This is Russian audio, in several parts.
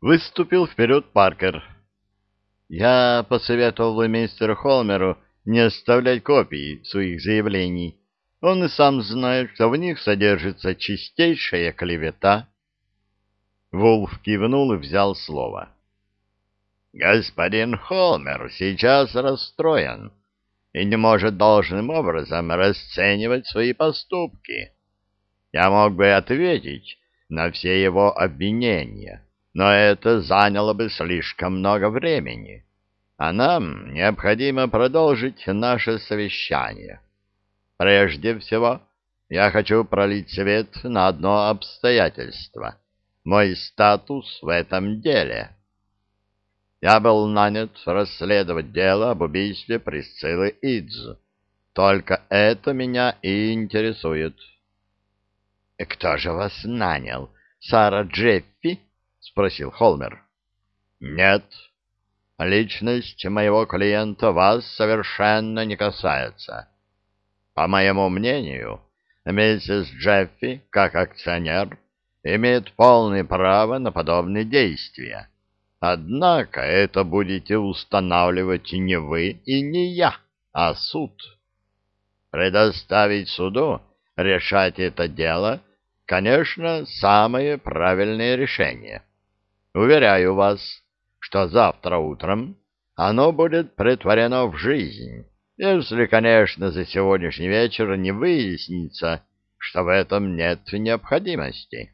Выступил вперед Паркер. Я посоветовал мистеру Холмеру не оставлять копий своих заявлений. Он и сам знает, что в них содержится чистейшая клевета. Вулф кивнул и взял слово. Господин Холмер сейчас расстроен и не может должным образом расценивать свои поступки. Я мог бы ответить на все его обвинения, но это заняло бы слишком много времени, а нам необходимо продолжить наше совещание. Прежде всего, я хочу пролить свет на одно обстоятельство — мой статус в этом деле. Я был нанят расследовать дело об убийстве Присциллы Идз. Только это меня и интересует. — Кто же вас нанял? Сара Джеффи? — спросил Холмер. — Нет. Личность моего клиента вас совершенно не касается. По моему мнению, миссис Джеффи, как акционер, имеет полное право на подобные действия. Однако это будете устанавливать не вы и не я, а суд. Предоставить суду решать это дело, конечно, самое правильное решение. Уверяю вас, что завтра утром оно будет претворено в жизнь, если, конечно, за сегодняшний вечер не выяснится, что в этом нет необходимости.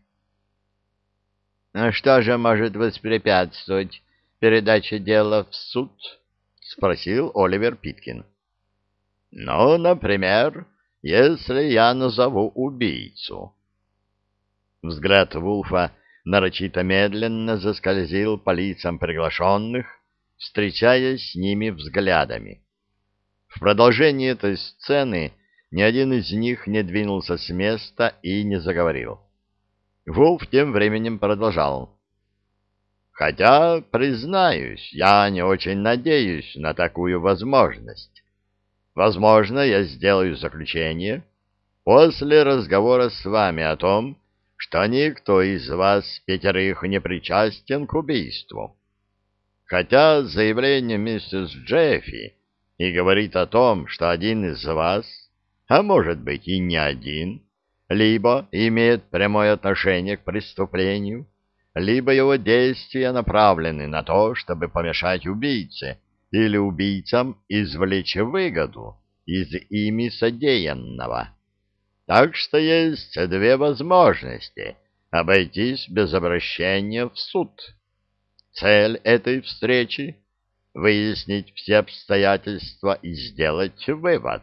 — Что же может воспрепятствовать передаче дела в суд? — спросил Оливер Питкин. — Ну, например, если я назову убийцу. Взгляд Вулфа нарочито медленно заскользил по лицам приглашенных, встречаясь с ними взглядами. В продолжении этой сцены ни один из них не двинулся с места и не заговорил. Вулф тем временем продолжал. «Хотя, признаюсь, я не очень надеюсь на такую возможность. Возможно, я сделаю заключение после разговора с вами о том, что никто из вас пятерых не причастен к убийству. Хотя заявление миссис Джеффи и говорит о том, что один из вас, а может быть и не один, либо имеет прямое отношение к преступлению, либо его действия направлены на то, чтобы помешать убийце или убийцам извлечь выгоду из ими содеянного. Так что есть две возможности обойтись без обращения в суд. Цель этой встречи — выяснить все обстоятельства и сделать вывод.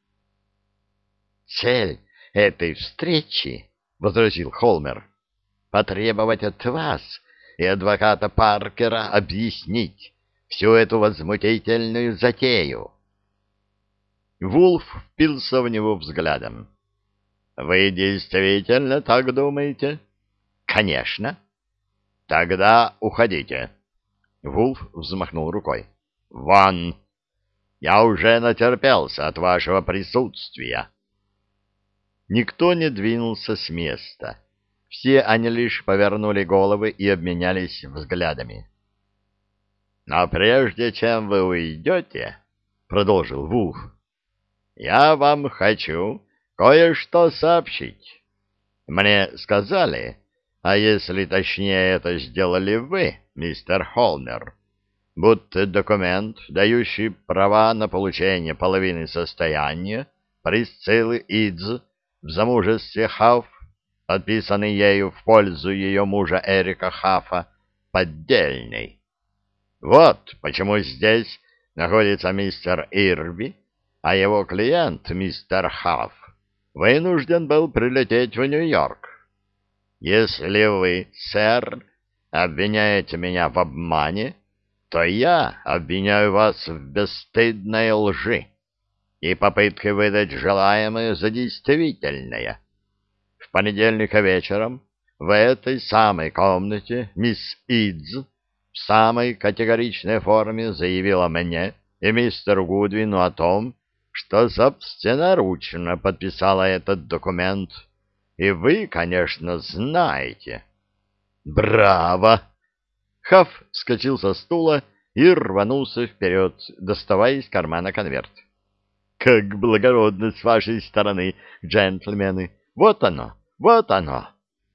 «Цель этой встречи, — возразил Холмер, — потребовать от вас и адвоката Паркера объяснить всю эту возмутительную затею». Вулф впился в него взглядом. «Вы действительно так думаете?» «Конечно». «Тогда уходите». Вулф взмахнул рукой. «Вон! Я уже натерпелся от вашего присутствия». Никто не двинулся с места. Все они лишь повернули головы и обменялись взглядами. «Но прежде чем вы уйдете, — продолжил Вулф, — я вам хочу кое-что сообщить. Мне сказали, а если точнее это сделали вы, мистер Холмер, будто документ, дающий права на получение половины состояния Присциллы Идз в замужестве Хафф, подписанный ею в пользу ее мужа Эрика Хаффа, поддельный. Вот почему здесь находится мистер Ирби, а его клиент, мистер Хафф, вынужден был прилететь в Нью-Йорк. Если вы, сэр, обвиняете меня в обмане, то я обвиняю вас в бесстыдной лжи и попытке выдать желаемое за действительное. В понедельник вечером в этой самой комнате мисс Идз в самой категоричной форме заявила мне и мистеру Гудвину о том, что собственноручно подписала этот документ. И вы, конечно, знаете. — Браво! Хафф вскочил со стула и рванулся вперед, доставая из кармана конверт. «Как благородно с вашей стороны, джентльмены! Вот оно, вот оно!»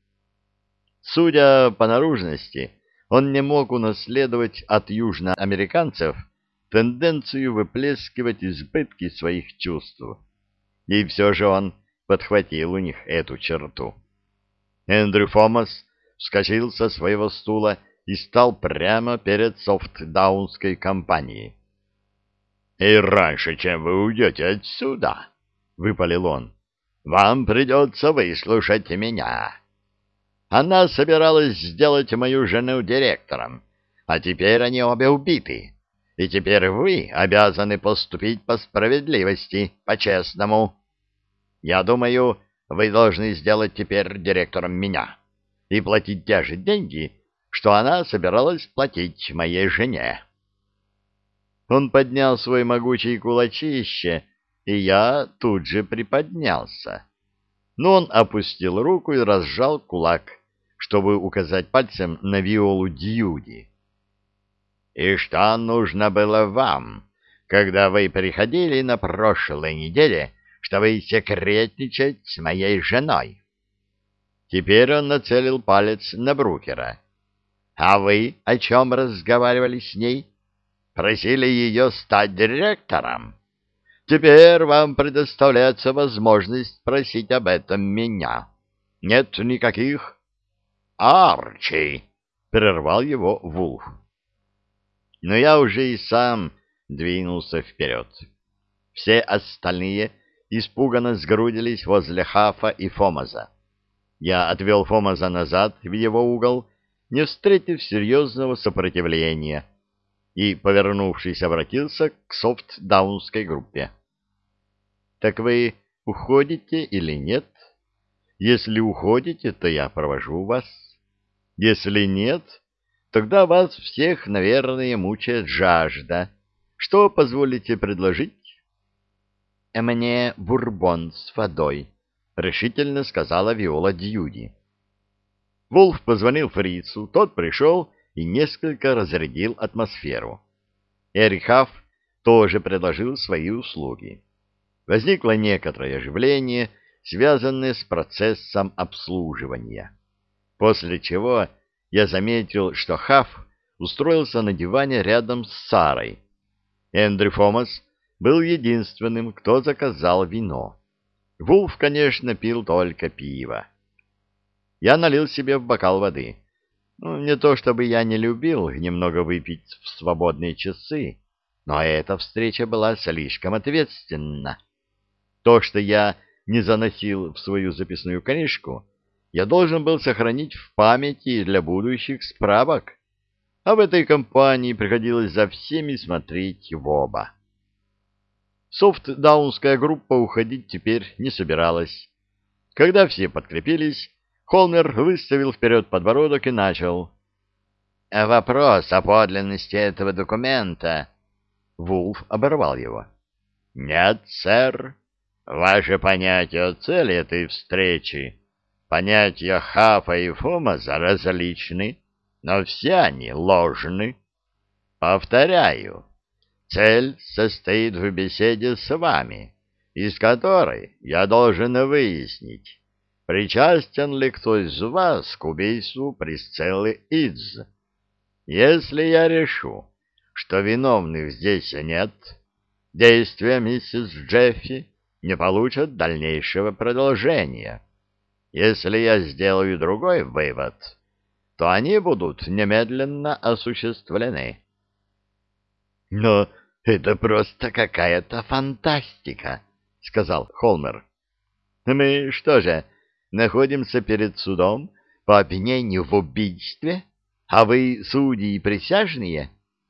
Судя по наружности, он не мог унаследовать от южноамериканцев тенденцию выплескивать избытки своих чувств. И все же он подхватил у них эту черту. Эндрю Фомас вскочил со своего стула и стал прямо перед софтдаунской компанией. «И раньше, чем вы уйдете отсюда, — выпалил он, — вам придется выслушать меня. Она собиралась сделать мою жену директором, а теперь они обе убиты, и теперь вы обязаны поступить по справедливости, по-честному. Я думаю, вы должны сделать теперь директором меня и платить те же деньги, что она собиралась платить моей жене». Он поднял свой могучий кулачище, и я тут же приподнялся. Но он опустил руку и разжал кулак, чтобы указать пальцем на Виолу Дьюди. «И что нужно было вам, когда вы приходили на прошлой неделе, чтобы секретничать с моей женой?» Теперь он нацелил палец на Брукера. «А вы о чем разговаривали с ней? Просили ее стать директором? Теперь вам предоставляется возможность просить об этом меня. Нет никаких...» «Арчи!» — прервал его Вулф. Но я уже и сам двинулся вперед. Все остальные испуганно сгрудились возле Хафа и Фомаза. Я отвел Фомаза назад в его угол, не встретив серьезного сопротивления, и, повернувшись, обратился к софтдаунской группе. «Так вы уходите или нет? Если уходите, то я провожу вас. Если нет, тогда вас всех, наверное, мучает жажда. Что позволите предложить?» «Мне бурбон с водой», — решительно сказала Виола Дьюди. Вулф позвонил фрицу, тот пришел и несколько разрядил атмосферу. Эрик Хафф тоже предложил свои услуги. Возникло некоторое оживление, связанное с процессом обслуживания. После чего я заметил, что Хафф устроился на диване рядом с Сарой. Эндрю Фомас был единственным, кто заказал вино. Вулф, конечно, пил только пиво. Я налил себе в бокал воды. Не то чтобы я не любил немного выпить в свободные часы, но эта встреча была слишком ответственна. То, что я не заносил в свою записную книжку, я должен был сохранить в памяти для будущих справок, а в этой компании приходилось за всеми смотреть в оба. Софтдаунская группа уходить теперь не собиралась. Когда все подкрепились, Холмер выставил вперед подбородок и начал. «Вопрос о подлинности этого документа...» Вулф оборвал его. «Нет, сэр. Ваше понятие о цели этой встречи, понятия Хафа и Фомаза различны, но все они ложны. Повторяю, цель состоит в беседе с вами, из которой я должен выяснить, причастен ли кто из вас к убийству Присциллы Идз. Если я решу, что виновных здесь нет, действия миссис Джеффи не получат дальнейшего продолжения. Если я сделаю другой вывод, то они будут немедленно осуществлены». «Но это просто какая-то фантастика», — сказал Холмер. «Мы что же, находимся перед судом по обвинению в убийстве, а вы судьи и присяжные?»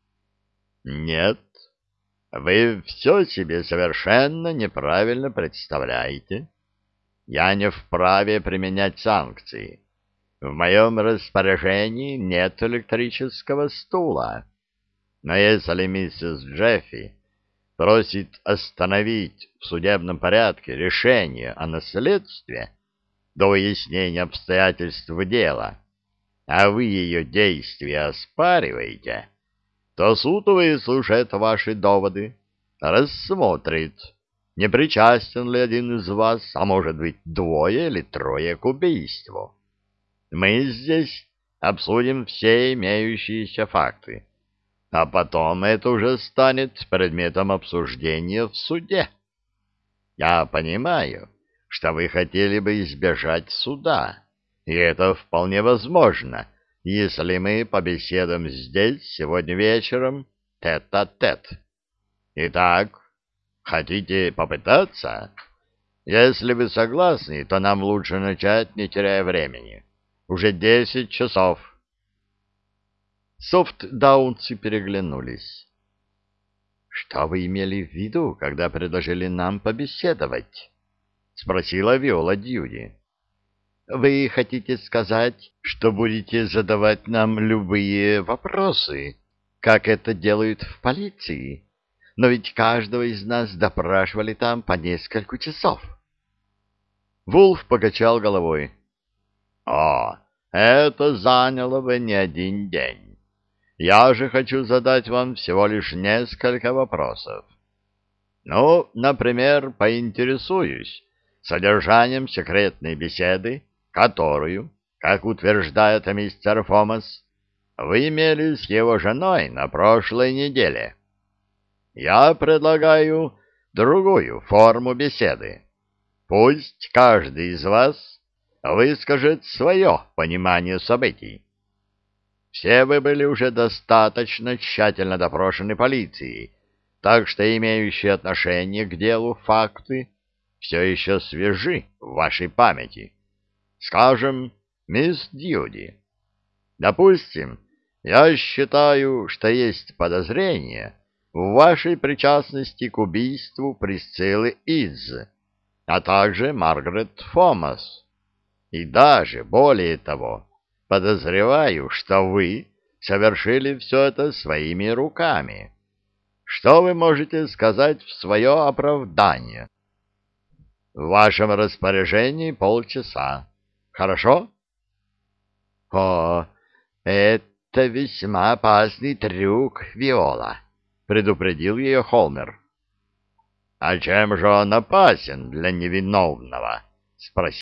«Нет, вы все себе совершенно неправильно представляете. Я не вправе применять санкции. В моем распоряжении нет электрического стула. Но если миссис Джеффи просит остановить в судебном порядке решение о наследстве до выяснения обстоятельств дела, а вы ее действия оспариваете, то суд выслушает ваши доводы, рассмотрит, не причастен ли один из вас, а может быть двое или трое к убийству. Мы здесь обсудим все имеющиеся факты, а потом это уже станет предметом обсуждения в суде. Я понимаю, что вы хотели бы избежать суда, и это вполне возможно, если мы побеседуем здесь сегодня вечером тет-а-тет. Итак, хотите попытаться? Если вы согласны, то нам лучше начать, не теряя времени. Уже 10 часов. Софт-даунцы переглянулись. — Что вы имели в виду, когда предложили нам побеседовать? — спросила Виола Дьюди. — Вы хотите сказать, что будете задавать нам любые вопросы, как это делают в полиции? Но ведь каждого из нас допрашивали там по несколько часов. Вулф покачал головой. — О, это заняло бы не один день. Я же хочу задать вам всего лишь несколько вопросов. Ну, например, поинтересуюсь содержанием секретной беседы, которую, как утверждает мистер Фомас, вы имели с его женой на прошлой неделе. Я предлагаю другую форму беседы. Пусть каждый из вас выскажет свое понимание событий. Все вы были уже достаточно тщательно допрошены полицией, так что имеющие отношение к делу факты все еще свежи в вашей памяти. Скажем, мисс Дьюди. Допустим, я считаю, что есть подозрение в вашей причастности к убийству Присциллы Идз, а также Маргарет Фомас. И даже более того, подозреваю, что вы совершили все это своими руками. Что вы можете сказать в свое оправдание? В вашем распоряжении полчаса. Хорошо? О, это весьма опасный трюк, Виола, предупредил ее Холмер. А чем же он опасен для невиновного? Спросил